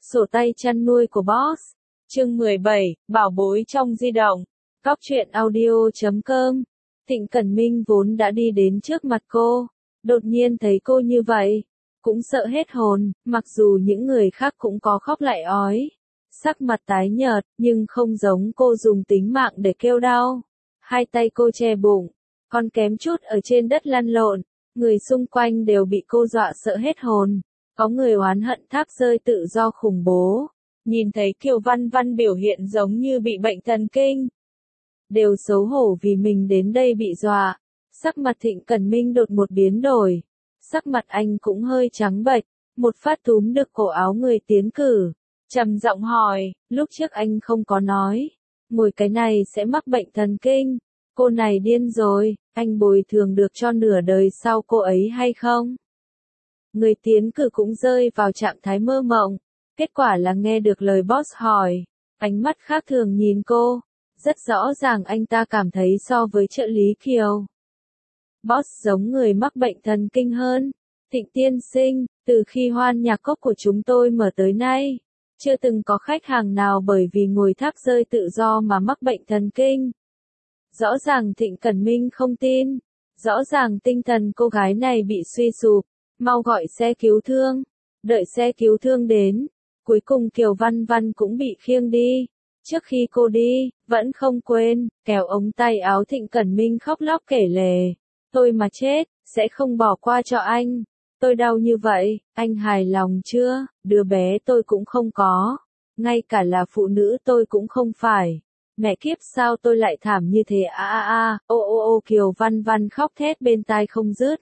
Sổ tay chăn nuôi của Boss. Chương 17, bảo bối trong di động. Cóc truyện audio.com. Thịnh Cẩn Minh vốn đã đi đến trước mặt cô, đột nhiên thấy cô như vậy, cũng sợ hết hồn, mặc dù những người khác cũng có khóc lại ói. Sắc mặt tái nhợt, nhưng không giống cô dùng tính mạng để kêu đau. Hai tay cô che bụng, còn kém chút ở trên đất lăn lộn, người xung quanh đều bị cô dọa sợ hết hồn. Có người oán hận thác rơi tự do khủng bố, nhìn thấy Kiều Văn Văn biểu hiện giống như bị bệnh thần kinh. Đều xấu hổ vì mình đến đây bị dọa. Sắc mặt Thịnh Cẩn Minh đột một biến đổi. Sắc mặt anh cũng hơi trắng bệch, một phát túm được cổ áo người tiến cử. Trầm giọng hỏi, lúc trước anh không có nói, ngồi cái này sẽ mắc bệnh thần kinh. Cô này điên rồi, anh bồi thường được cho nửa đời sau cô ấy hay không? Người tiến cử cũng rơi vào trạng thái mơ mộng. Kết quả là nghe được lời boss hỏi. Ánh mắt khác thường nhìn cô. Rất rõ ràng anh ta cảm thấy so với trợ lý Kiều, Boss giống người mắc bệnh thần kinh hơn. Thịnh tiên sinh, từ khi hoan nhạc cốc của chúng tôi mở tới nay, chưa từng có khách hàng nào bởi vì ngồi thác rơi tự do mà mắc bệnh thần kinh. Rõ ràng Thịnh Cẩn Minh không tin. Rõ ràng tinh thần cô gái này bị suy sụp. Mau gọi xe cứu thương. Đợi xe cứu thương đến. Cuối cùng Kiều Văn Văn cũng bị khiêng đi. Trước khi cô đi, vẫn không quên, kéo ống tay áo Thịnh Cẩn Minh khóc lóc kể lể. Tôi mà chết, sẽ không bỏ qua cho anh. Tôi đau như vậy, anh hài lòng chưa? Đứa bé tôi cũng không có. Ngay cả là phụ nữ tôi cũng không phải. Mẹ kiếp sao tôi lại thảm như thế ô Kiều Văn Văn khóc thét bên tai không dứt.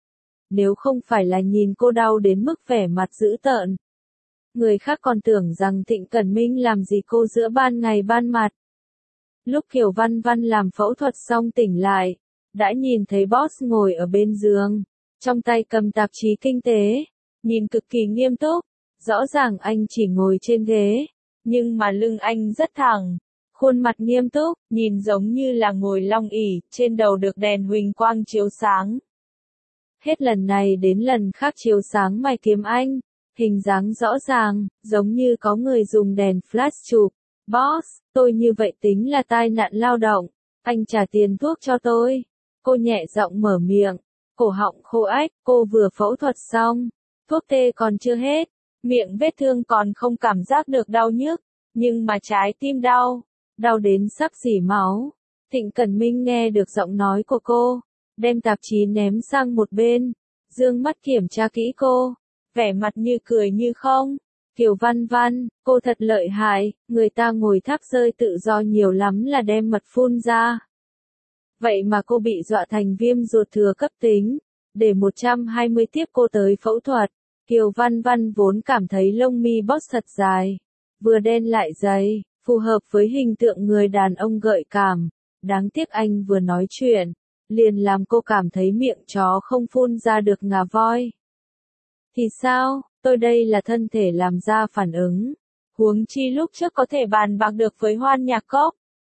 Nếu không phải là nhìn cô đau đến mức vẻ mặt dữ tợn, người khác còn tưởng rằng Thịnh Cẩn Minh làm gì cô giữa ban ngày ban mặt. Lúc Kiều Văn Văn làm phẫu thuật xong tỉnh lại, đã nhìn thấy boss ngồi ở bên giường, trong tay cầm tạp chí kinh tế, nhìn cực kỳ nghiêm túc. Rõ ràng anh chỉ ngồi trên ghế, nhưng mà lưng anh rất thẳng, khuôn mặt nghiêm túc, nhìn giống như là ngồi long ỷ, trên đầu được đèn huỳnh quang chiếu sáng. Hết lần này đến lần khác chiếu sáng mày kiếm anh. Hình dáng rõ ràng, giống như có người dùng đèn flash chụp. Boss, tôi như vậy tính là tai nạn lao động. Anh trả tiền thuốc cho tôi. Cô nhẹ giọng mở miệng. Cổ họng khô ách, cô vừa phẫu thuật xong. Thuốc tê còn chưa hết. Miệng vết thương còn không cảm giác được đau nhức. Nhưng mà trái tim đau. Đau đến sắp rỉ máu. Thịnh Cẩn Minh nghe được giọng nói của cô. Đem tạp chí ném sang một bên. Dương mắt kiểm tra kỹ cô. Vẻ mặt như cười như không. Kiều Văn Văn, cô thật lợi hại, người ta ngồi thác rơi tự do nhiều lắm là đem mật phun ra. Vậy mà cô bị dọa thành viêm ruột thừa cấp tính. Để 120 tiếp cô tới phẫu thuật. Kiều Văn Văn vốn cảm thấy lông mi boss thật dài, vừa đen lại dày, phù hợp với hình tượng người đàn ông gợi cảm. Đáng tiếc anh vừa nói chuyện, liền làm cô cảm thấy miệng chó không phun ra được ngà voi. Thì sao, tôi đây là thân thể làm ra phản ứng. Huống chi lúc trước có thể bàn bạc được với Hoan Nhạc Cốc.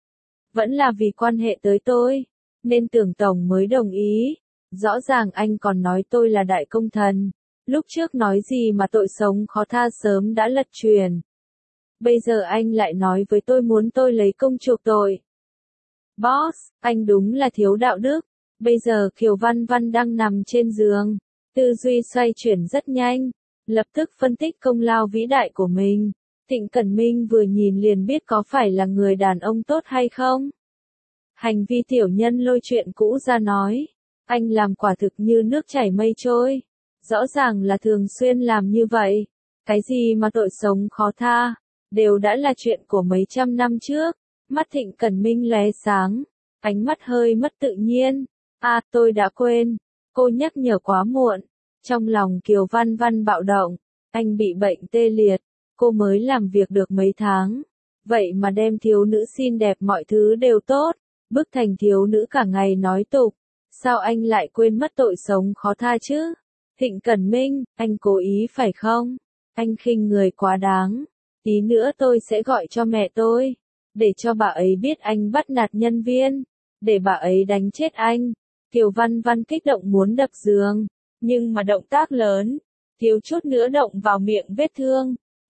Vẫn là vì quan hệ tới tôi, nên Tưởng Tổng mới đồng ý. Rõ ràng anh còn nói tôi là đại công thần. Lúc trước nói gì mà tội sống khó tha sớm đã lật truyền. Bây giờ anh lại nói với tôi muốn tôi lấy công chuộc tội. Boss, anh đúng là thiếu đạo đức. Bây giờ Kiều Văn Văn đang nằm trên giường. Tư duy xoay chuyển rất nhanh, lập tức phân tích công lao vĩ đại của mình. Thịnh Cẩn Minh vừa nhìn liền biết có phải là người đàn ông tốt hay không. Hành vi tiểu nhân lôi chuyện cũ ra nói. Anh làm quả thực như nước chảy mây trôi. Rõ ràng là thường xuyên làm như vậy. Cái gì mà tội sống khó tha, đều đã là chuyện của mấy trăm năm trước. Mắt Thịnh Cẩn Minh lóe sáng, ánh mắt hơi mất tự nhiên. Tôi đã quên. Cô nhắc nhở quá muộn. Trong lòng Kiều Văn Văn bạo động. Anh bị bệnh tê liệt. Cô mới làm việc được mấy tháng. Vậy mà đem thiếu nữ xinh đẹp mọi thứ đều tốt. Bức thành thiếu nữ cả ngày nói tục. Sao anh lại quên mất tội sống khó tha chứ? Thịnh Cẩn Minh, anh cố ý phải không? Anh khinh người quá đáng. Tí nữa tôi sẽ gọi cho mẹ tôi. Để cho bà ấy biết anh bắt nạt nhân viên. Để bà ấy đánh chết anh. Kiều Văn Văn kích động muốn đập giường, nhưng mà động tác lớn, thiếu chút nữa động vào miệng vết thương.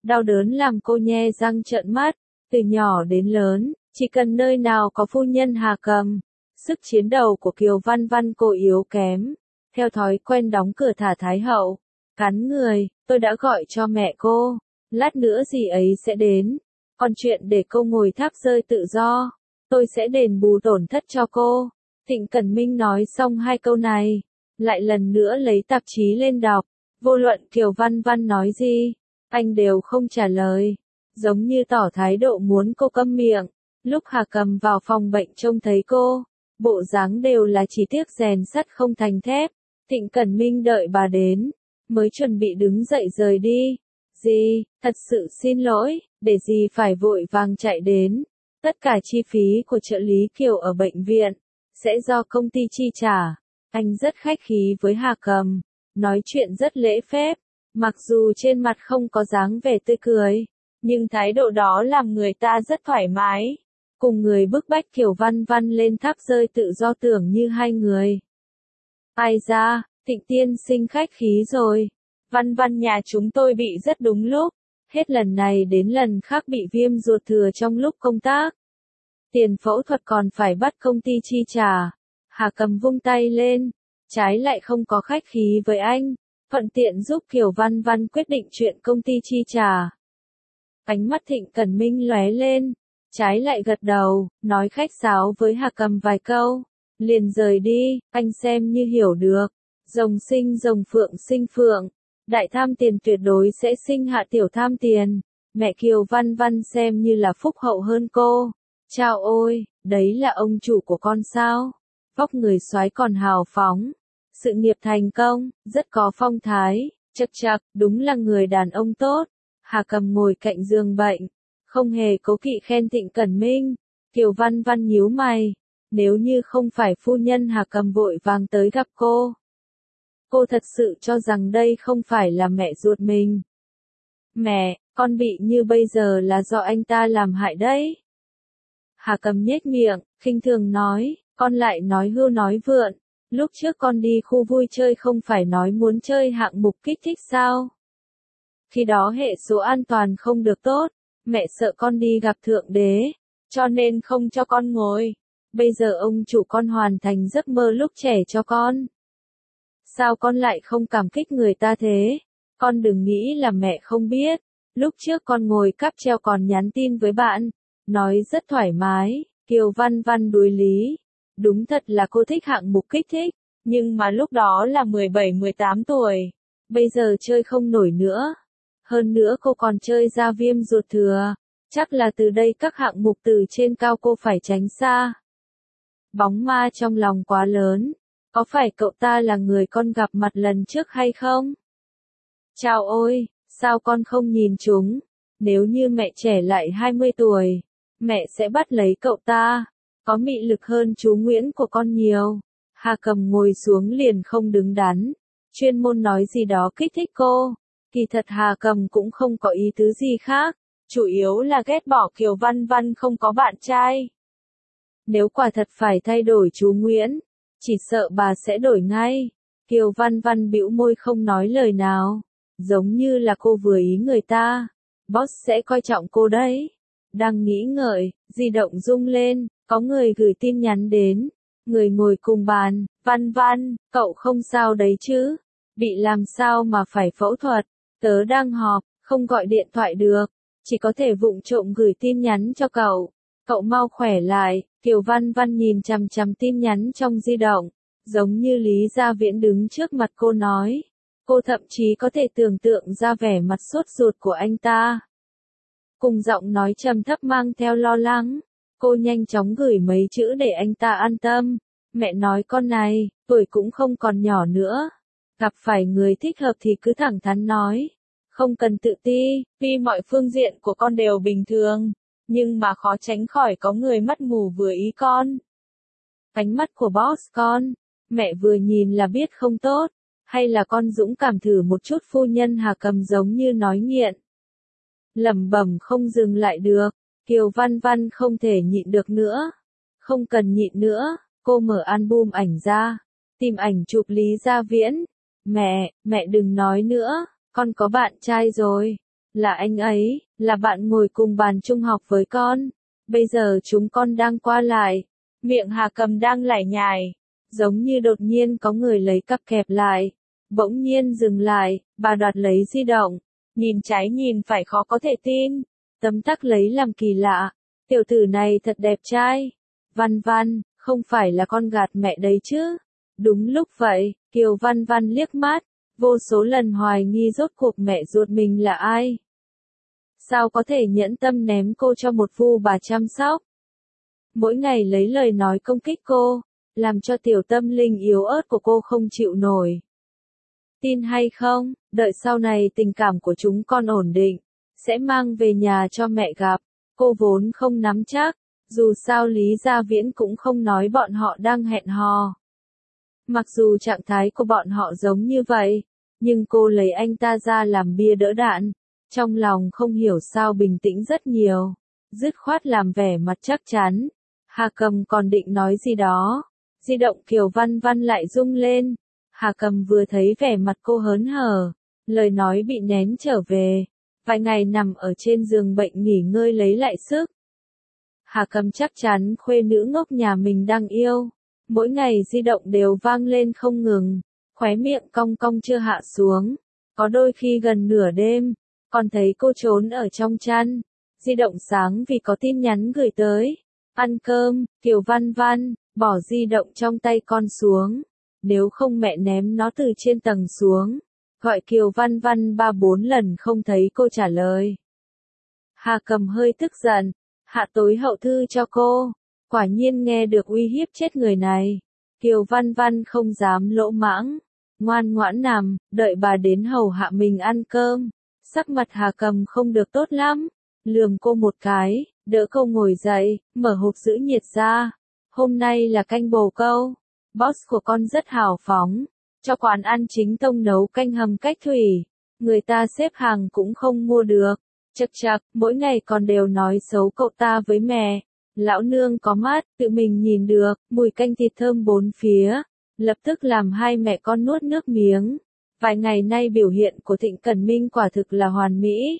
Đau đớn làm cô nhe răng trợn mắt, từ nhỏ đến lớn, chỉ cần nơi nào có phu nhân Hà Cầm, sức chiến đấu của Kiều Văn Văn cô yếu kém. Theo thói quen đóng cửa thả Thái Hậu, cắn người, tôi đã gọi cho mẹ cô, lát nữa dì ấy sẽ đến, còn chuyện để cô ngồi tháp rơi tự do, tôi sẽ đền bù tổn thất cho cô. Thịnh Cẩn Minh nói xong hai câu này, lại lần nữa lấy tạp chí lên đọc, vô luận Kiều Văn Văn nói gì, anh đều không trả lời, giống như tỏ thái độ muốn cô câm miệng. Lúc Hà Cầm vào phòng bệnh trông thấy cô, bộ dáng đều là chỉ tiếc rèn sắt không thành thép. Thịnh Cẩn Minh đợi bà đến, mới chuẩn bị đứng dậy rời đi. Dì, thật sự xin lỗi, để dì phải vội vàng chạy đến. Tất cả chi phí của trợ lý Kiều ở bệnh viện, sẽ do công ty chi trả. Anh rất khách khí với Hà Cầm, nói chuyện rất lễ phép, mặc dù trên mặt không có dáng vẻ tươi cười, nhưng thái độ đó làm người ta rất thoải mái. Cùng người bức bách Kiều Văn Văn lên tháp rơi tự do tưởng như hai người. Ai ra, Thịnh tiên sinh khách khí rồi. Văn Văn nhà chúng tôi bị rất đúng lúc. Hết lần này đến lần khác bị viêm ruột thừa trong lúc công tác. Tiền phẫu thuật còn phải bắt công ty chi trả. Hà Cầm vung tay lên. Trái lại không có khách khí với anh. Thuận tiện giúp Kiều Văn Văn quyết định chuyện công ty chi trả. Ánh mắt Thịnh Cẩn Minh lóe lên. Trái lại gật đầu, nói khách sáo với Hà Cầm vài câu. Liền rời đi, anh xem như hiểu được. Rồng sinh rồng phượng sinh phượng. Đại tham tiền tuyệt đối sẽ sinh hạ tiểu tham tiền. Mẹ Kiều Văn Văn xem như là phúc hậu hơn cô. Chao ôi, đấy là ông chủ của con sao? Vóc người soái còn hào phóng. Sự nghiệp thành công, rất có phong thái. Chậc chậc, đúng là người đàn ông tốt. Hà Cầm ngồi cạnh giường bệnh, không hề cố kỵ khen Thịnh Cẩn Minh. Kiều Văn Văn nhíu mày. Nếu như không phải phu nhân Hà Cầm vội vàng tới gặp cô. Cô thật sự cho rằng đây không phải là mẹ ruột mình. Mẹ, con bị như bây giờ là do anh ta làm hại đấy. Hà Cầm nhếch miệng, khinh thường nói, con lại nói hưu nói vượn. Lúc trước con đi khu vui chơi không phải nói muốn chơi hạng mục kích thích sao? Khi đó hệ số an toàn không được tốt, mẹ sợ con đi gặp thượng đế, cho nên không cho con ngồi. Bây giờ ông chủ con hoàn thành giấc mơ lúc trẻ cho con. Sao con lại không cảm kích người ta thế? Con đừng nghĩ là mẹ không biết. Lúc trước con ngồi cáp treo còn nhắn tin với bạn. Nói rất thoải mái. Kiều Văn Văn đối lý. Đúng thật là cô thích hạng mục kích thích. Nhưng mà lúc đó là 17-18 tuổi. Bây giờ chơi không nổi nữa. Hơn nữa cô còn chơi ra viêm ruột thừa. Chắc là từ đây các hạng mục từ trên cao cô phải tránh xa. Bóng ma trong lòng quá lớn. Có phải cậu ta là người con gặp mặt lần trước hay không? Chao ôi, sao con không nhìn chúng? Nếu như mẹ trẻ lại 20 tuổi, mẹ sẽ bắt lấy cậu ta. Có mị lực hơn chú Nguyễn của con nhiều. Hà Cầm ngồi xuống liền không đứng đắn. Chuyên môn nói gì đó kích thích cô. Kỳ thật Hà Cầm cũng không có ý tứ gì khác. Chủ yếu là ghét bỏ Kiều Văn Văn không có bạn trai. Nếu quả thật phải thay đổi chú Nguyễn, chỉ sợ bà sẽ đổi ngay. Kiều Văn Văn bĩu môi không nói lời nào. Giống như là cô vừa ý người ta. Boss sẽ coi trọng cô đấy. Đang nghĩ ngợi, di động rung lên, có người gửi tin nhắn đến. Người ngồi cùng bàn, Văn Văn, cậu không sao đấy chứ? Bị làm sao mà phải phẫu thuật? Tớ đang họp, không gọi điện thoại được. Chỉ có thể vụng trộm gửi tin nhắn cho cậu. Cậu mau khỏe lại. Kiều Văn Văn nhìn chằm chằm tin nhắn trong di động. Giống như Lý Gia Viễn đứng trước mặt cô nói. Cô thậm chí có thể tưởng tượng ra vẻ mặt sốt ruột của anh ta. Cùng giọng nói trầm thấp mang theo lo lắng. Cô nhanh chóng gửi mấy chữ để anh ta an tâm. Mẹ nói con này, tuổi cũng không còn nhỏ nữa. Gặp phải người thích hợp thì cứ thẳng thắn nói. Không cần tự ti, vì mọi phương diện của con đều bình thường. Nhưng mà khó tránh khỏi có người mắt mù vừa ý con. Ánh mắt của boss con, mẹ vừa nhìn là biết không tốt. Hay là con dũng cảm thử một chút phu nhân Hà Cầm giống như nói nghiện. Lẩm bẩm không dừng lại được. Kiều Văn Văn không thể nhịn được nữa. Không cần nhịn nữa, cô mở album ảnh ra. Tìm ảnh chụp Lý Gia Viễn. Mẹ đừng nói nữa, con có bạn trai rồi. Là anh ấy, là bạn ngồi cùng bàn trung học với con. Bây giờ chúng con đang qua lại. Miệng Hà Cầm đang lải nhải, giống như đột nhiên có người lấy cặp kẹp lại. Bỗng nhiên dừng lại, bà đoạt lấy di động, nhìn trái nhìn phải khó có thể tin. Tấm tắc lấy làm kỳ lạ, tiểu tử này thật đẹp trai. Văn Văn, không phải là con gạt mẹ đấy chứ? Đúng lúc vậy, Kiều Văn Văn liếc mắt, vô số lần hoài nghi rốt cuộc mẹ ruột mình là ai. Sao có thể nhẫn tâm ném cô cho một phu bà chăm sóc? Mỗi ngày lấy lời nói công kích cô, làm cho tiểu tâm linh yếu ớt của cô không chịu nổi. Tin hay không, đợi sau này tình cảm của chúng con ổn định, sẽ mang về nhà cho mẹ gặp. Cô vốn không nắm chắc, dù sao Lý Gia Viễn cũng không nói bọn họ đang hẹn hò. Mặc dù trạng thái của bọn họ giống như vậy, nhưng cô lấy anh ta ra làm bia đỡ đạn, trong lòng không hiểu sao bình tĩnh rất nhiều, dứt khoát làm vẻ mặt chắc chắn. Hà Cầm còn định nói gì đó, di động Kiều Văn Văn lại rung lên. Hà Cầm vừa thấy vẻ mặt cô hớn hở, lời nói bị nén trở về, vài ngày nằm ở trên giường bệnh nghỉ ngơi lấy lại sức. Hà Cầm chắc chắn khuê nữ ngốc nhà mình đang yêu, mỗi ngày di động đều vang lên không ngừng, khóe miệng cong cong chưa hạ xuống, có đôi khi gần nửa đêm, còn thấy cô trốn ở trong chăn, di động sáng vì có tin nhắn gửi tới. Ăn cơm, Kiều Văn Văn, bỏ di động trong tay con xuống. Nếu không mẹ ném nó từ trên tầng xuống. Gọi Kiều Văn Văn 3-4 lần không thấy cô trả lời. Hà Cầm hơi tức giận, hạ tối hậu thư cho cô. Quả nhiên nghe được uy hiếp chết người này. Kiều Văn Văn không dám lỗ mãng, ngoan ngoãn nằm, đợi bà đến hầu hạ mình ăn cơm. Sắc mặt Hà Cầm không được tốt lắm, lườm cô một cái, đỡ cô ngồi dậy, mở hộp giữ nhiệt ra. Hôm nay là canh bồ câu. Boss của con rất hào phóng, cho quán ăn chính tông nấu canh hầm cách thủy. Người ta xếp hàng cũng không mua được. Chậc chậc, mỗi ngày còn đều nói xấu cậu ta với mẹ. Lão nương có mắt, tự mình nhìn được, mùi canh thịt thơm bốn phía. Lập tức làm hai mẹ con nuốt nước miếng. Vài ngày nay biểu hiện của Thịnh Cẩn Minh quả thực là hoàn mỹ.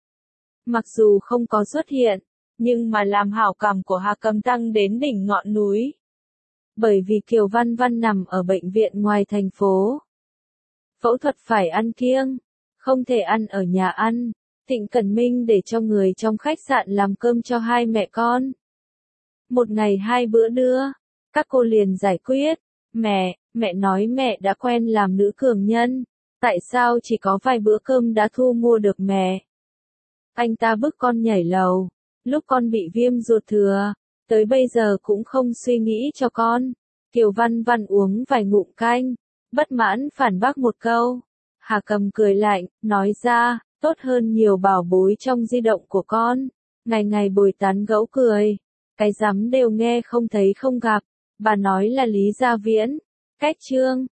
Mặc dù không có xuất hiện, nhưng mà làm hảo cảm của Hà Cầm tăng đến đỉnh ngọn núi. Bởi vì Kiều Văn Văn nằm ở bệnh viện ngoài thành phố. Phẫu thuật phải ăn kiêng, không thể ăn ở nhà ăn. Thịnh Cẩn Minh để cho người trong khách sạn làm cơm cho hai mẹ con. Một ngày 2 bữa đưa, các cô liền giải quyết. Mẹ nói mẹ đã quen làm nữ cường nhân. Tại sao chỉ có vài bữa cơm đã thu mua được mẹ? Anh ta bức con nhảy lầu, lúc con bị viêm ruột thừa, tới bây giờ cũng không suy nghĩ cho con. Kiều Văn Văn uống vài ngụm canh, bất mãn phản bác một câu. Hà Cầm cười lạnh, nói ra, tốt hơn nhiều bảo bối trong di động của con. Ngày ngày bồi tán gẫu cười, cái rắm đều nghe không thấy không gặp. Bà nói là Lý Gia Viễn. Cách chương